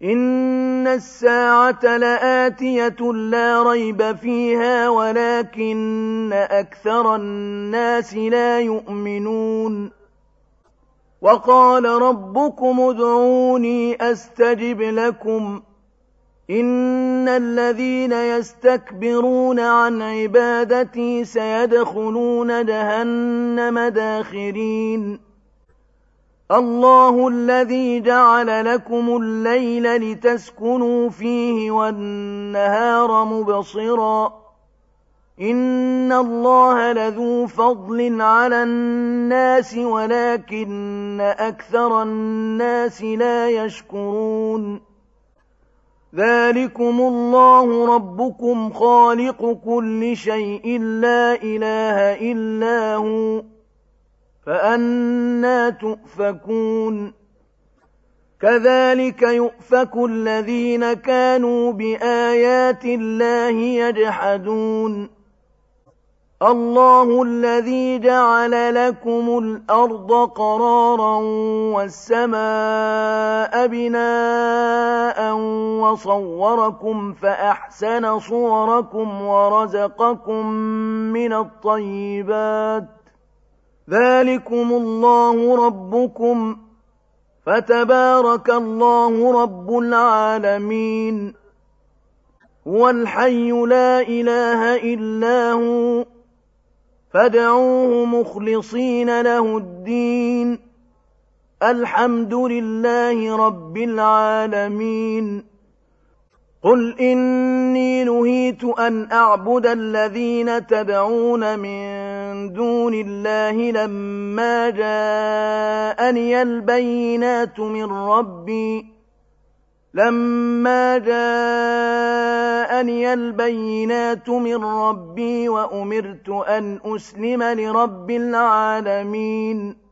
إن الساعة لآتية لا ريب فيها ولكن أكثر الناس لا يؤمنون وقال ربكم ادعوني أستجب لكم إن الذين يستكبرون عن عبادتي سيدخلون جهنم داخرين الله الذي جعل لكم الليل لتسكنوا فيه والنهار مبصرا إن الله لذو فضل على الناس ولكن أكثر الناس لا يشكرون ذلكم الله ربكم خالق كل شيء لا إله إلا هو فأنى تؤفكون كذلك يؤفك الذين كانوا بآيات الله يجحدون الله الذي جعل لكم الأرض قرارا والسماء بناء وصوركم فأحسن صوركم ورزقكم من الطيبات ذلكم الله ربكم فتبارك الله رب العالمين هو الحي لا إله إلا هو فادعوه مخلصين له الدين الحمد لله رب العالمين قل إني نهيت أن أعبد الذين تدعون من دون الله لما جاءني البينات من ربي وأمرت أن أسلم لرب العالمين